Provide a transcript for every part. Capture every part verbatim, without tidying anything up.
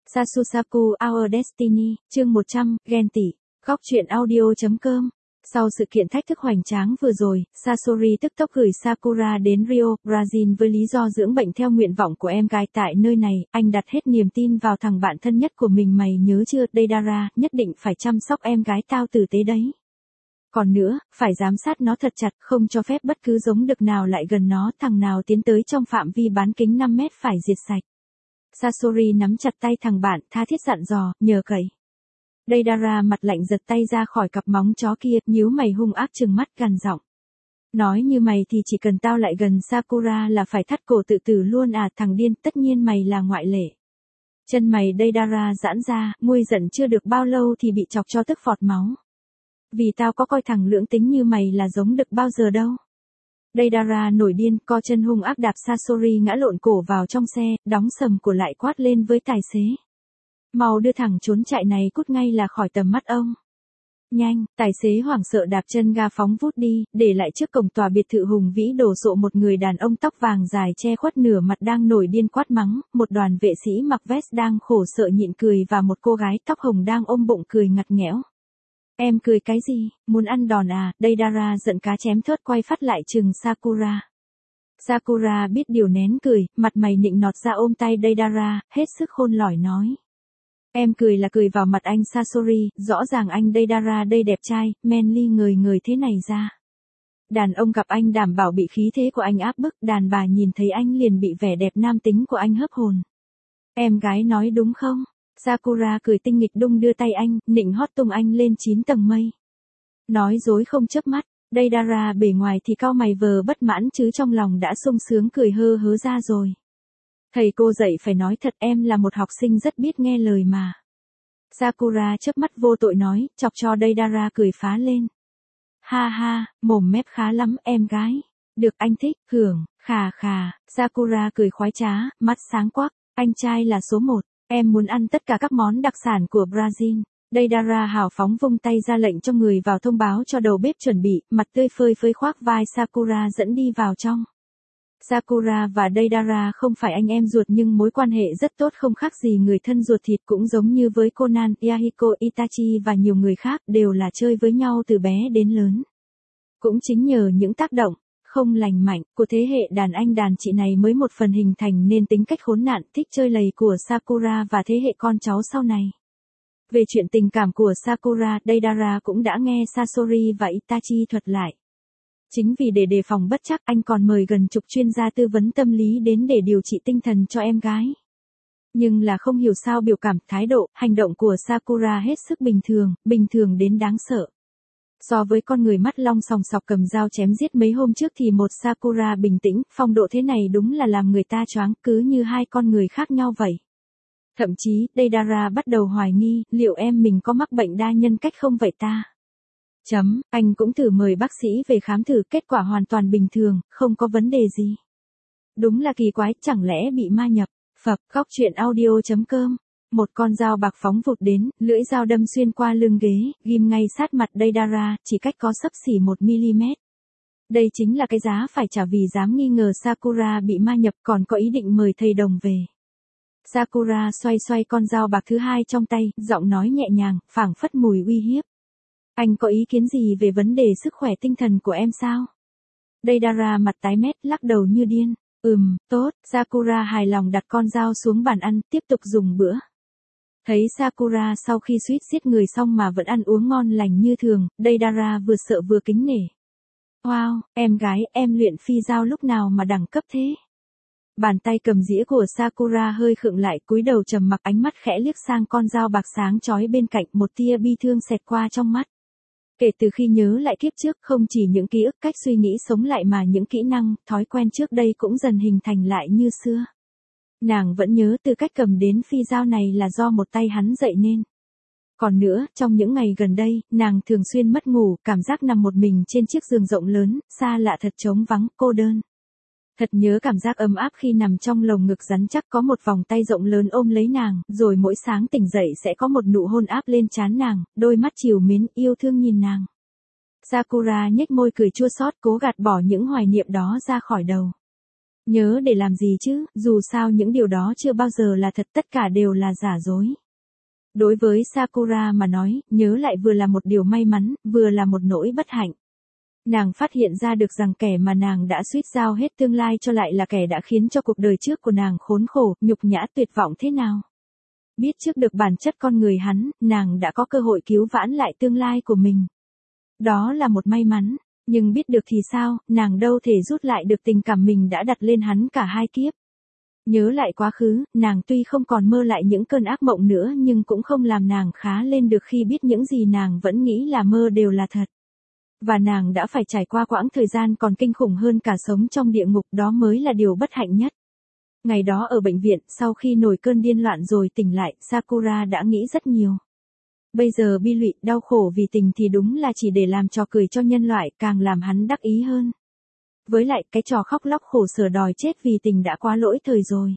Sasusaku Our Destiny, chương một trăm, ghen tị. Góc truyện audio.com. Sau sự kiện thách thức hoành tráng vừa rồi, Sasori tức tốc gửi Sakura đến Rio, Brazil với lý do dưỡng bệnh theo nguyện vọng của em gái tại nơi này. Anh đặt hết niềm tin vào thằng bạn thân nhất của mình, mày nhớ chưa, Deidara, nhất định phải chăm sóc em gái tao tử tế đấy. Còn nữa, phải giám sát nó thật chặt, không cho phép bất cứ giống đực nào lại gần nó, thằng nào tiến tới trong phạm vi bán kính năm mét phải diệt sạch. Sasori nắm chặt tay thằng bạn, tha thiết dặn dò, nhờ cậy. Deidara mặt lạnh giật tay ra khỏi cặp móng chó kia, nhíu mày hung ác trừng mắt gằn giọng. Nói như mày thì chỉ cần tao lại gần Sakura là phải thắt cổ tự tử luôn à, thằng điên, tất nhiên mày là ngoại lệ. Chân mày Deidara giãn ra, nguôi giận chưa được bao lâu thì bị chọc cho tức phọt máu. Vì tao có coi thằng lưỡng tính như mày là giống đực bao giờ đâu. Deidara nổi điên, co chân hung ác đạp Sasori ngã lộn cổ vào trong xe, đóng sầm của lại quát lên với tài xế. Mau đưa thằng trốn chạy này cút ngay là khỏi tầm mắt ông. Nhanh, tài xế hoảng sợ đạp chân ga phóng vút đi, để lại trước cổng tòa biệt thự hùng vĩ đồ sộ một người đàn ông tóc vàng dài che khuất nửa mặt đang nổi điên quát mắng, một đoàn vệ sĩ mặc vest đang khổ sợ nhịn cười và một cô gái tóc hồng đang ôm bụng cười ngặt nghẽo. Em cười cái gì, muốn ăn đòn à, Deidara giận cá chém thớt quay phát lại chừng Sakura. Sakura biết điều nén cười, mặt mày nịnh nọt ra ôm tay Deidara, hết sức khôn lỏi nói. Em cười là cười vào mặt anh Sasori, rõ ràng anh Deidara đây đẹp trai, manly ngời ngời thế này ra. Đàn ông gặp anh đảm bảo bị khí thế của anh áp bức, đàn bà nhìn thấy anh liền bị vẻ đẹp nam tính của anh hấp hồn. Em gái nói đúng không? Sakura cười tinh nghịch đung đưa tay anh, nịnh hót tung anh lên chín tầng mây. Nói dối không chớp mắt, Deidara bề ngoài thì cau mày vờ bất mãn chứ trong lòng đã sung sướng cười hơ hớ ra rồi. Thầy cô dạy phải nói thật, em là một học sinh rất biết nghe lời mà. Sakura chớp mắt vô tội nói, chọc cho Deidara cười phá lên. Ha ha, mồm mép khá lắm em gái. Được anh thích, hưởng, khà khà, Sakura cười khoái trá, mắt sáng quắc, anh trai là số một. Em muốn ăn tất cả các món đặc sản của Brazil. Deidara hào phóng vung tay ra lệnh cho người vào thông báo cho đầu bếp chuẩn bị, mặt tươi phơi phới khoác vai Sakura dẫn đi vào trong. Sakura và Deidara không phải anh em ruột nhưng mối quan hệ rất tốt, không khác gì người thân ruột thịt, cũng giống như với Conan, Yahiko, Itachi và nhiều người khác, đều là chơi với nhau từ bé đến lớn. Cũng chính nhờ những tác động không lành mạnh của thế hệ đàn anh đàn chị này mới một phần hình thành nên tính cách khốn nạn thích chơi lầy của Sakura và thế hệ con cháu sau này. Về chuyện tình cảm của Sakura, Deidara cũng đã nghe Sasori và Itachi thuật lại. Chính vì để đề phòng bất trắc, anh còn mời gần chục chuyên gia tư vấn tâm lý đến để điều trị tinh thần cho em gái. Nhưng là không hiểu sao biểu cảm, thái độ, hành động của Sakura hết sức bình thường, bình thường đến đáng sợ. So với con người mắt long sòng sọc cầm dao chém giết mấy hôm trước thì một Sakura bình tĩnh, phong độ thế này đúng là làm người ta choáng, cứ như hai con người khác nhau vậy. Thậm chí, Deidara bắt đầu hoài nghi, liệu em mình có mắc bệnh đa nhân cách không vậy ta? Chấm, anh cũng thử mời bác sĩ về khám thử, kết quả hoàn toàn bình thường, không có vấn đề gì. Đúng là kỳ quái, chẳng lẽ bị ma nhập? Phập, góc truyện audio.com. Một con dao bạc phóng vụt đến, lưỡi dao đâm xuyên qua lưng ghế, ghim ngay sát mặt Deidara, chỉ cách có xấp xỉ một mi-li-mét. Đây chính là cái giá phải trả vì dám nghi ngờ Sakura bị ma nhập, còn có ý định mời thầy đồng về. Sakura xoay xoay con dao bạc thứ hai trong tay, giọng nói nhẹ nhàng, phảng phất mùi uy hiếp. Anh có ý kiến gì về vấn đề sức khỏe tinh thần của em sao? Deidara mặt tái mét, lắc đầu như điên. Ừm, tốt, Sakura hài lòng đặt con dao xuống bàn ăn, tiếp tục dùng bữa. Thấy Sakura sau khi suýt giết người xong mà vẫn ăn uống ngon lành như thường, Deidara vừa sợ vừa kính nể. Wow, em gái, em luyện phi dao lúc nào mà đẳng cấp thế? Bàn tay cầm dĩa của Sakura hơi khựng lại, cúi đầu trầm mặc, ánh mắt khẽ liếc sang con dao bạc sáng chói bên cạnh, một tia bi thương xẹt qua trong mắt. Kể từ khi nhớ lại kiếp trước, không chỉ những ký ức, cách suy nghĩ sống lại mà những kỹ năng, thói quen trước đây cũng dần hình thành lại như xưa. Nàng vẫn nhớ từ cách cầm đến phi dao này là do một tay hắn dạy nên. Còn nữa, trong những ngày gần đây, nàng thường xuyên mất ngủ, cảm giác nằm một mình trên chiếc giường rộng lớn, xa lạ thật, trống vắng, cô đơn. Thật nhớ cảm giác ấm áp khi nằm trong lồng ngực rắn chắc có một vòng tay rộng lớn ôm lấy nàng, rồi mỗi sáng tỉnh dậy sẽ có một nụ hôn áp lên trán nàng, đôi mắt trìu mến yêu thương nhìn nàng. Sakura nhếch môi cười chua xót, cố gạt bỏ những hoài niệm đó ra khỏi đầu. Nhớ để làm gì chứ, dù sao những điều đó chưa bao giờ là thật, tất cả đều là giả dối. Đối với Sakura mà nói, nhớ lại vừa là một điều may mắn, vừa là một nỗi bất hạnh. Nàng phát hiện ra được rằng kẻ mà nàng đã suýt giao hết tương lai cho lại là kẻ đã khiến cho cuộc đời trước của nàng khốn khổ, nhục nhã tuyệt vọng thế nào. Biết trước được bản chất con người hắn, nàng đã có cơ hội cứu vãn lại tương lai của mình. Đó là một may mắn, nhưng biết được thì sao, nàng đâu thể rút lại được tình cảm mình đã đặt lên hắn cả hai kiếp. Nhớ lại quá khứ, nàng tuy không còn mơ lại những cơn ác mộng nữa nhưng cũng không làm nàng khá lên được khi biết những gì nàng vẫn nghĩ là mơ đều là thật. Và nàng đã phải trải qua quãng thời gian còn kinh khủng hơn cả sống trong địa ngục, đó mới là điều bất hạnh nhất. Ngày đó ở bệnh viện, sau khi nổi cơn điên loạn rồi tỉnh lại, Sakura đã nghĩ rất nhiều. Bây giờ bi lụy, đau khổ vì tình thì đúng là chỉ để làm trò cười cho nhân loại, càng làm hắn đắc ý hơn. Với lại, cái trò khóc lóc khổ sở đòi chết vì tình đã quá lỗi thời rồi.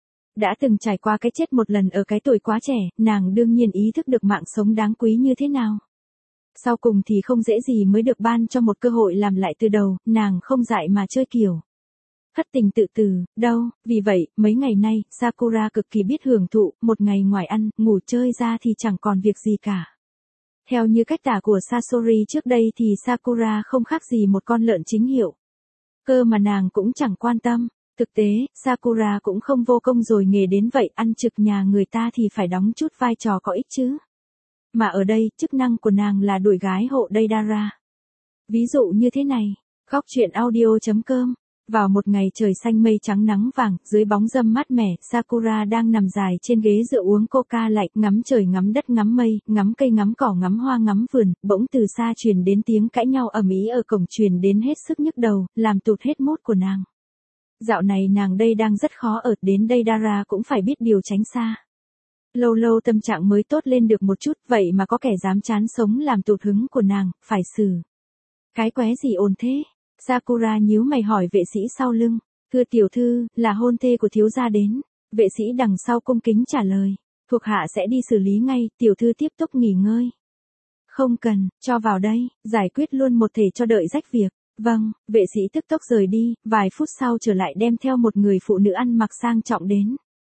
Đã từng trải qua cái chết một lần ở cái tuổi quá trẻ, nàng đương nhiên ý thức được mạng sống đáng quý như thế nào. Sau cùng thì không dễ gì mới được ban cho một cơ hội làm lại từ đầu, nàng không dại mà chơi kiểu thất tình tự tử, đâu, vì vậy, mấy ngày nay, Sakura cực kỳ biết hưởng thụ, một ngày ngoài ăn, ngủ chơi ra thì chẳng còn việc gì cả. Theo như cách tả của Sasori trước đây thì Sakura không khác gì một con lợn chính hiệu. Cơ mà nàng cũng chẳng quan tâm, thực tế, Sakura cũng không vô công rồi nghề đến vậy, ăn trực nhà người ta thì phải đóng chút vai trò có ích chứ. Mà ở đây, chức năng của nàng là đuổi gái hộ Deidara. Ví dụ như thế này, góc truyện audio chấm com. Vào một ngày trời xanh mây trắng nắng vàng, dưới bóng râm mát mẻ, Sakura đang nằm dài trên ghế dựa uống coca lạnh, ngắm trời ngắm đất ngắm mây, ngắm cây ngắm cỏ ngắm hoa ngắm vườn, bỗng từ xa truyền đến tiếng cãi nhau ầm ĩ ở cổng, truyền đến hết sức nhức đầu, làm tụt hết mốt của nàng. Dạo này nàng đây đang rất khó ở, đến đây Dara cũng phải biết điều tránh xa. Lâu lâu tâm trạng mới tốt lên được một chút, vậy mà có kẻ dám chán sống làm tụt hứng của nàng, phải xử. Cái quái gì ồn thế? Sakura nhíu mày hỏi vệ sĩ sau lưng. Thưa tiểu thư, là hôn thê của thiếu gia đến. Vệ sĩ đằng sau cung kính trả lời. Thuộc hạ sẽ đi xử lý ngay, tiểu thư tiếp tục nghỉ ngơi. Không cần, cho vào đây, giải quyết luôn một thể cho đợi rách việc. Vâng, vệ sĩ tức tốc rời đi, vài phút sau trở lại đem theo một người phụ nữ ăn mặc sang trọng đến.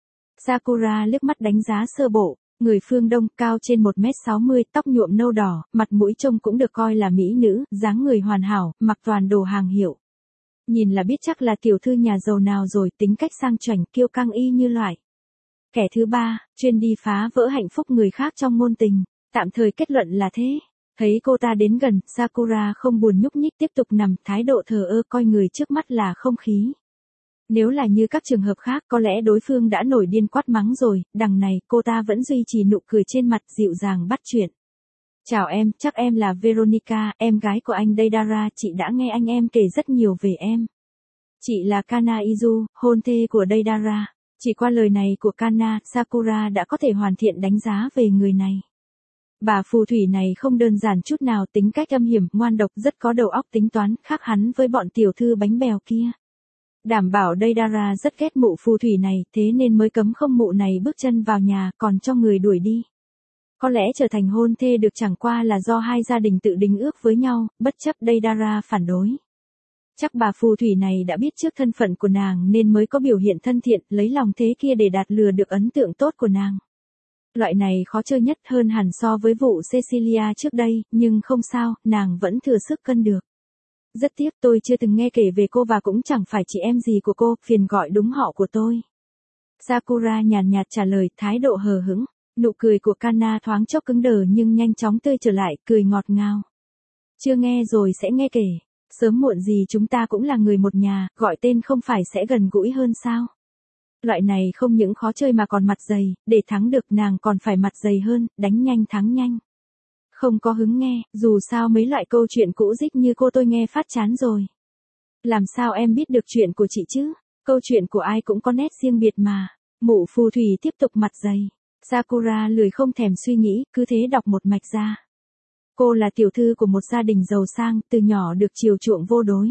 Sakura liếc mắt đánh giá sơ bộ. Người phương Đông, cao trên một mét sáu mươi, tóc nhuộm nâu đỏ, mặt mũi trông cũng được coi là mỹ nữ, dáng người hoàn hảo, mặc toàn đồ hàng hiệu. Nhìn là biết chắc là tiểu thư nhà giàu nào rồi, tính cách sang chảnh, kiêu căng y như loại. Kẻ thứ ba, chuyên đi phá vỡ hạnh phúc người khác trong ngôn tình, tạm thời kết luận là thế. Thấy cô ta đến gần, Sakura không buồn nhúc nhích tiếp tục nằm, thái độ thờ ơ coi người trước mắt là không khí. Nếu là như các trường hợp khác có lẽ đối phương đã nổi điên quát mắng rồi, đằng này cô ta vẫn duy trì nụ cười trên mặt dịu dàng bắt chuyện. Chào em, chắc em là Veronica, em gái của anh Deidara, chị đã nghe anh em kể rất nhiều về em. Chị là Kana Izu, hôn thê của Deidara. Chỉ qua lời này của Kana, Sakura đã có thể hoàn thiện đánh giá về người này. Bà phù thủy này không đơn giản chút nào, tính cách âm hiểm, ngoan độc, rất có đầu óc tính toán, khác hắn với bọn tiểu thư bánh bèo kia. Đảm bảo Deidara rất ghét mụ phù thủy này, thế nên mới cấm không mụ này bước chân vào nhà, còn cho người đuổi đi. Có lẽ trở thành hôn thê được chẳng qua là do hai gia đình tự đính ước với nhau, bất chấp Deidara phản đối. Chắc bà phù thủy này đã biết trước thân phận của nàng nên mới có biểu hiện thân thiện, lấy lòng thế kia để đạt lừa được ấn tượng tốt của nàng. Loại này khó chơi nhất, hơn hẳn so với vụ Cecilia trước đây, nhưng không sao, nàng vẫn thừa sức cân được. Rất tiếc tôi chưa từng nghe kể về cô và cũng chẳng phải chị em gì của cô, phiền gọi đúng họ của tôi. Sakura nhàn nhạt trả lời, thái độ hờ hững. Nụ cười của Kana thoáng chốc cứng đờ nhưng nhanh chóng tươi trở lại, cười ngọt ngào. Chưa nghe rồi sẽ nghe kể. Sớm muộn gì chúng ta cũng là người một nhà, gọi tên không phải sẽ gần gũi hơn sao? Loại này không những khó chơi mà còn mặt dày, để thắng được nàng còn phải mặt dày hơn, đánh nhanh thắng nhanh. Không có hứng nghe, dù sao mấy loại câu chuyện cũ dích như cô tôi nghe phát chán rồi. Làm sao em biết được chuyện của chị chứ? Câu chuyện của ai cũng có nét riêng biệt mà. Mụ phù thủy tiếp tục mặt dày. Sakura lười không thèm suy nghĩ, cứ thế đọc một mạch ra. Cô là tiểu thư của một gia đình giàu sang, từ nhỏ được chiều chuộng vô đối.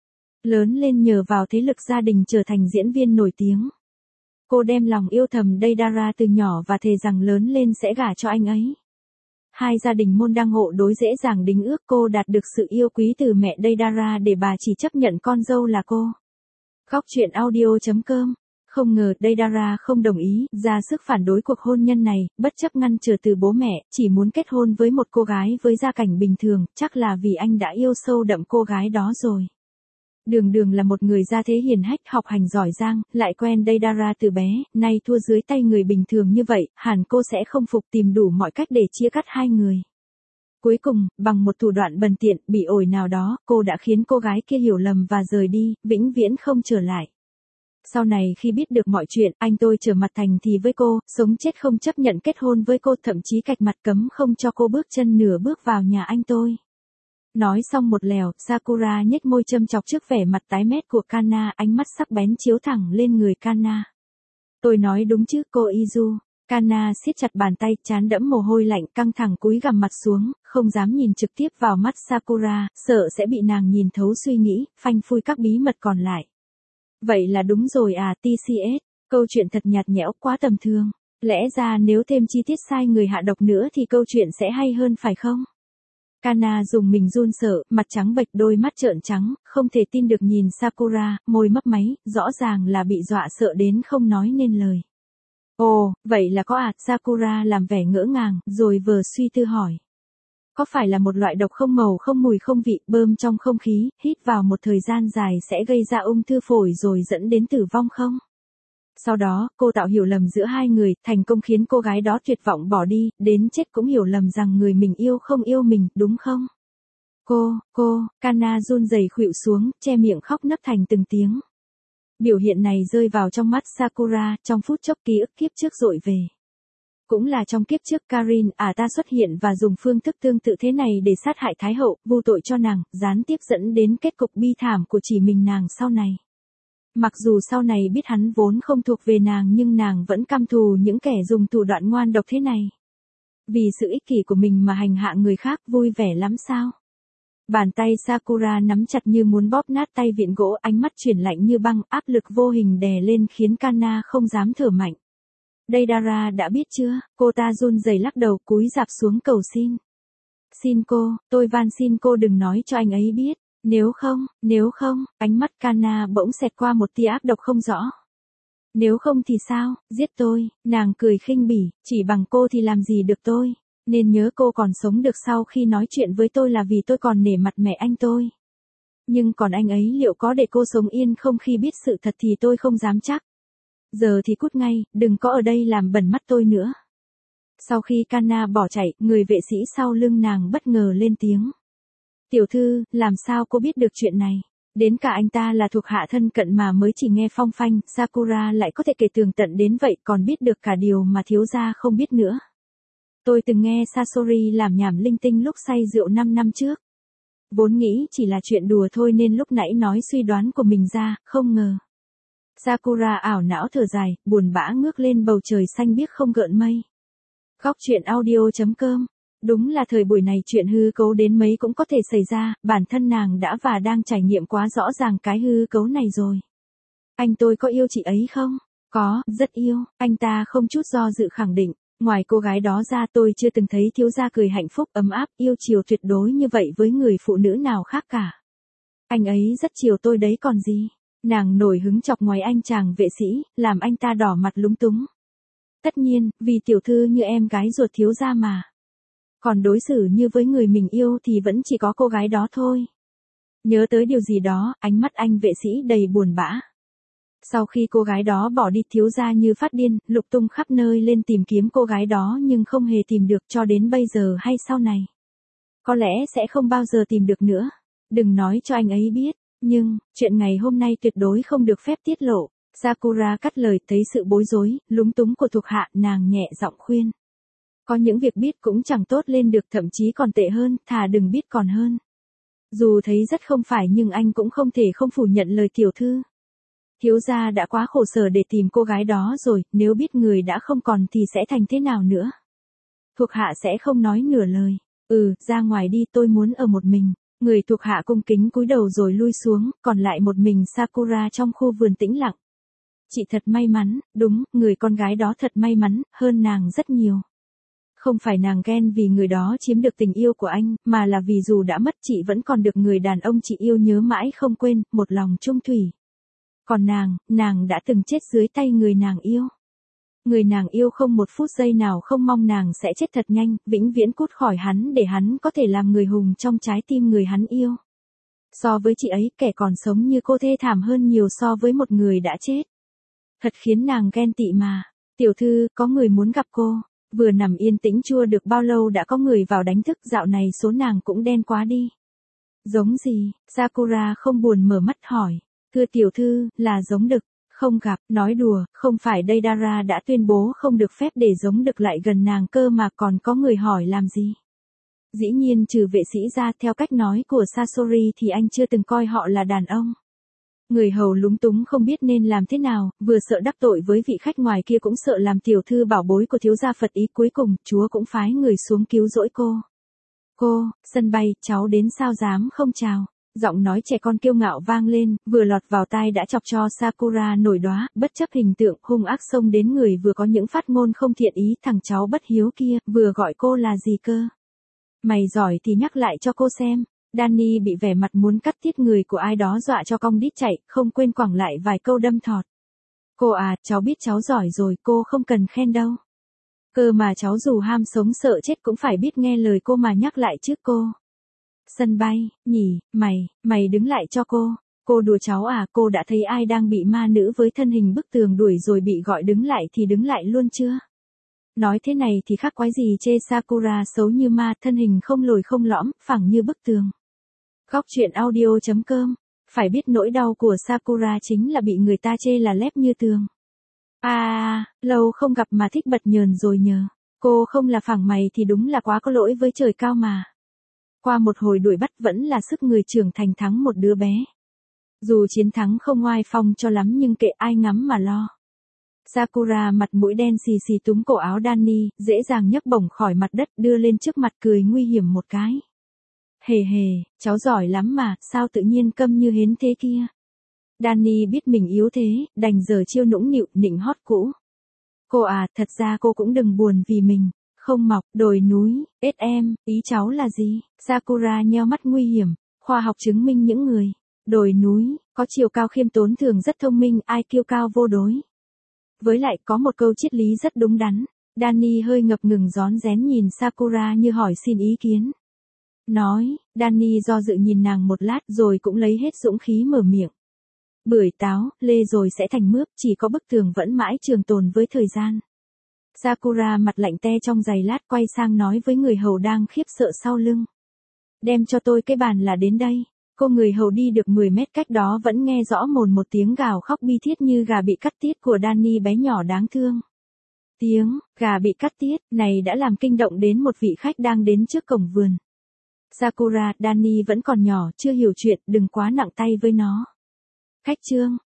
Lớn lên nhờ vào thế lực gia đình trở thành diễn viên nổi tiếng. Cô đem lòng yêu thầm Deidara từ nhỏ và thề rằng lớn lên sẽ gả cho anh ấy. Hai gia đình môn đăng hộ đối dễ dàng đính ước, cô đạt được sự yêu quý từ mẹ Deidara để bà chỉ chấp nhận con dâu là cô. Góc truyện audio.com. Không ngờ Deidara không đồng ý, ra sức phản đối cuộc hôn nhân này, bất chấp ngăn trở từ bố mẹ, chỉ muốn kết hôn với một cô gái với gia cảnh bình thường, chắc là vì anh đã yêu sâu đậm cô gái đó rồi. Đường Đường là một người gia thế hiền hách, học hành giỏi giang, lại quen Deidara từ bé, nay thua dưới tay người bình thường như vậy, hẳn cô sẽ không phục, tìm đủ mọi cách để chia cắt hai người. Cuối cùng, bằng một thủ đoạn bần tiện, bị ổi nào đó, cô đã khiến cô gái kia hiểu lầm và rời đi, vĩnh viễn không trở lại. Sau này khi biết được mọi chuyện, anh tôi trở mặt thành thì với cô, sống chết không chấp nhận kết hôn với cô, thậm chí cạch mặt cấm không cho cô bước chân nửa bước vào nhà anh tôi. Nói xong một lèo, Sakura nhếch môi châm chọc trước vẻ mặt tái mét của Kana, ánh mắt sắc bén chiếu thẳng lên người Kana. Tôi nói đúng chứ cô Izu. Kana siết chặt bàn tay, trán đẫm mồ hôi lạnh, căng thẳng cúi gằm mặt xuống, không dám nhìn trực tiếp vào mắt Sakura, sợ sẽ bị nàng nhìn thấu suy nghĩ, phanh phui các bí mật còn lại. Vậy là đúng rồi à tê xê ét, câu chuyện thật nhạt nhẽo, quá tầm thường. Lẽ ra nếu thêm chi tiết sai người hạ độc nữa thì câu chuyện sẽ hay hơn phải không? Kana dùng mình run sợ, mặt trắng bệch, đôi mắt trợn trắng, không thể tin được nhìn Sakura, môi mấp máy, rõ ràng là bị dọa sợ đến không nói nên lời. Ồ, vậy là có à, Sakura làm vẻ ngỡ ngàng, rồi vừa suy tư hỏi. Có phải là một loại độc không màu không mùi không vị, bơm trong không khí, hít vào một thời gian dài sẽ gây ra ung thư phổi rồi dẫn đến tử vong không? Sau đó, cô tạo hiểu lầm giữa hai người, thành công khiến cô gái đó tuyệt vọng bỏ đi, đến chết cũng hiểu lầm rằng người mình yêu không yêu mình, đúng không? Cô, cô, Kana run rẩy khuỵu xuống, che miệng khóc nấc thành từng tiếng. Biểu hiện này rơi vào trong mắt Sakura, trong phút chốc ký ức kiếp trước dội về. Cũng là trong kiếp trước Karin à ta xuất hiện và dùng phương thức tương tự thế này để sát hại Thái hậu, vu tội cho nàng, gián tiếp dẫn đến kết cục bi thảm của chỉ mình nàng sau này. Mặc dù sau này biết hắn vốn không thuộc về nàng nhưng nàng vẫn căm thù những kẻ dùng thủ đoạn ngoan độc thế này. Vì sự ích kỷ của mình mà hành hạ người khác, vui vẻ lắm sao? Bàn tay Sakura nắm chặt như muốn bóp nát tay vịn gỗ, ánh mắt chuyển lạnh như băng, áp lực vô hình đè lên khiến Kana không dám thở mạnh. Deidara đã biết chưa? Cô ta run rẩy lắc đầu, cúi rạp xuống cầu xin. Xin cô, tôi van xin cô đừng nói cho anh ấy biết. Nếu không, nếu không, ánh mắt Kana bỗng xẹt qua một tia ác độc không rõ. Nếu không thì sao, giết tôi, nàng cười khinh bỉ, chỉ bằng cô thì làm gì được tôi. Nên nhớ cô còn sống được sau khi nói chuyện với tôi là vì tôi còn nể mặt mẹ anh tôi. Nhưng còn anh ấy liệu có để cô sống yên không khi biết sự thật thì tôi không dám chắc. Giờ thì cút ngay, đừng có ở đây làm bẩn mắt tôi nữa. Sau khi Kana bỏ chạy, người vệ sĩ sau lưng nàng bất ngờ lên tiếng. Tiểu thư, làm sao cô biết được chuyện này? Đến cả anh ta là thuộc hạ thân cận mà mới chỉ nghe phong phanh, Sakura lại có thể kể tường tận đến vậy, còn biết được cả điều mà thiếu gia không biết nữa. Tôi từng nghe Sasori làm nhảm linh tinh lúc say rượu năm năm trước. Vốn nghĩ chỉ là chuyện đùa thôi nên lúc nãy nói suy đoán của mình ra, không ngờ. Sakura ảo não thở dài, buồn bã ngước lên bầu trời xanh biếc không gợn mây. Góc truyện audio.com. Đúng là thời buổi này chuyện hư cấu đến mấy cũng có thể xảy ra, bản thân nàng đã và đang trải nghiệm quá rõ ràng cái hư cấu này rồi. Anh tôi có yêu chị ấy không? Có, rất yêu, anh ta không chút do dự khẳng định. Ngoài cô gái đó ra tôi chưa từng thấy thiếu gia cười hạnh phúc ấm áp, yêu chiều tuyệt đối như vậy với người phụ nữ nào khác cả. Anh ấy rất chiều tôi đấy còn gì. Nàng nổi hứng chọc ngoài anh chàng vệ sĩ, làm anh ta đỏ mặt lúng túng. Tất nhiên, vì tiểu thư như em gái ruột thiếu gia mà. Còn đối xử như với người mình yêu thì vẫn chỉ có cô gái đó thôi. Nhớ tới điều gì đó, ánh mắt anh vệ sĩ đầy buồn bã. Sau khi cô gái đó bỏ đi thiếu gia như phát điên, lục tung khắp nơi lên tìm kiếm cô gái đó nhưng không hề tìm được cho đến bây giờ hay sau này. Có lẽ sẽ không bao giờ tìm được nữa. Đừng nói cho anh ấy biết, nhưng, chuyện ngày hôm nay tuyệt đối không được phép tiết lộ. Sakura cắt lời thấy sự bối rối, lúng túng của thuộc hạ, nàng nhẹ giọng khuyên. Có những việc biết cũng chẳng tốt lên được, thậm chí còn tệ hơn, thà đừng biết còn hơn. Dù thấy rất không phải nhưng anh cũng không thể không phủ nhận lời tiểu thư. Thiếu gia đã quá khổ sở để tìm cô gái đó rồi, nếu biết người đã không còn thì sẽ thành thế nào nữa. Thuộc hạ sẽ không nói nửa lời. Ừ, ra ngoài đi, tôi muốn ở một mình. Người thuộc hạ cung kính cúi đầu rồi lui xuống, còn lại một mình Sakura trong khu vườn tĩnh lặng. Chị thật may mắn, đúng, người con gái đó thật may mắn, hơn nàng rất nhiều. Không phải nàng ghen vì người đó chiếm được tình yêu của anh, mà là vì dù đã mất chị vẫn còn được người đàn ông chị yêu nhớ mãi không quên, một lòng chung thủy. Còn nàng, nàng đã từng chết dưới tay người nàng yêu. Người nàng yêu không một phút giây nào không mong nàng sẽ chết thật nhanh, vĩnh viễn cút khỏi hắn để hắn có thể làm người hùng trong trái tim người hắn yêu. So với chị ấy, kẻ còn sống như cô thê thảm hơn nhiều so với một người đã chết. Thật khiến nàng ghen tị mà. Tiểu thư, có người muốn gặp cô. Vừa nằm yên tĩnh chua được bao lâu đã có người vào đánh thức, dạo này số nàng cũng đen quá đi. Giống gì? Sakura không buồn mở mắt hỏi. Thưa tiểu thư, là giống đực. Không gặp, nói đùa, không phải đây Dara đã tuyên bố không được phép để giống đực lại gần nàng cơ mà còn có người hỏi làm gì? Dĩ nhiên trừ vệ sĩ ra, theo cách nói của Sasori thì anh chưa từng coi họ là đàn ông. Người hầu lúng túng không biết nên làm thế nào, vừa sợ đắc tội với vị khách ngoài kia cũng sợ làm tiểu thư bảo bối của thiếu gia phật ý, cuối cùng chúa cũng phái người xuống cứu rỗi cô. Cô, sân bay, cháu đến sao dám không chào. Giọng nói trẻ con kiêu ngạo vang lên, vừa lọt vào tai đã chọc cho Sakura nổi đóa, bất chấp hình tượng hung ác xông đến người vừa có những phát ngôn không thiện ý, thằng cháu bất hiếu kia, vừa gọi cô là gì cơ? Mày giỏi thì nhắc lại cho cô xem. Danny bị vẻ mặt muốn cắt tiết người của ai đó dọa cho cong đít chạy, không quên quẳng lại vài câu đâm thọt. Cô à, cháu biết cháu giỏi rồi, cô không cần khen đâu. Cơ mà cháu dù ham sống sợ chết cũng phải biết nghe lời cô mà nhắc lại trước cô. Sân bay, nhỉ, mày, mày đứng lại cho cô. Cô đùa cháu à, cô đã thấy ai đang bị ma nữ với thân hình bức tường đuổi rồi bị gọi đứng lại thì đứng lại luôn chưa? Nói thế này thì khác quái gì chê Sakura xấu như ma, thân hình không lồi không lõm, phẳng như bức tường. Góc truyện audio chấm com. Phải biết nỗi đau của Sakura chính là bị người ta chê là lép như tường. À, lâu không gặp mà thích bật nhờn rồi nhờ. Cô không là phẳng mày thì đúng là quá có lỗi với trời cao mà. Qua một hồi đuổi bắt vẫn là sức người trưởng thành thắng một đứa bé. Dù chiến thắng không oai phong cho lắm nhưng kệ ai ngắm mà lo. Sakura mặt mũi đen xì xì túm cổ áo Danny, dễ dàng nhấc bổng khỏi mặt đất đưa lên trước mặt cười nguy hiểm một cái. Hề hề, cháu giỏi lắm mà, sao tự nhiên câm như hến thế kia. Danny biết mình yếu thế, đành giờ chiêu nũng nịu, nịnh hót cũ. Cô à, thật ra cô cũng đừng buồn vì mình. Không mọc, đồi núi, ết em, ý cháu là gì? Sakura nheo mắt nguy hiểm, khoa học chứng minh những người. Đồi núi, có chiều cao khiêm tốn thường rất thông minh, ai kiêu cao vô đối. Với lại có một câu triết lý rất đúng đắn. Danny hơi ngập ngừng rón rén nhìn Sakura như hỏi xin ý kiến. Nói, Danny do dự nhìn nàng một lát rồi cũng lấy hết dũng khí mở miệng. Bưởi táo, lê rồi sẽ thành mướp, chỉ có bức tường vẫn mãi trường tồn với thời gian. Sakura mặt lạnh te trong giây lát quay sang nói với người hầu đang khiếp sợ sau lưng. Đem cho tôi cái bàn là đến đây. Cô người hầu đi được mười mét cách đó vẫn nghe rõ mồn một tiếng gào khóc bi thiết như gà bị cắt tiết của Danny bé nhỏ đáng thương. Tiếng, gà bị cắt tiết, này đã làm kinh động đến một vị khách đang đến trước cổng vườn. Sakura, Danny vẫn còn nhỏ, chưa hiểu chuyện, đừng quá nặng tay với nó. Khách trương,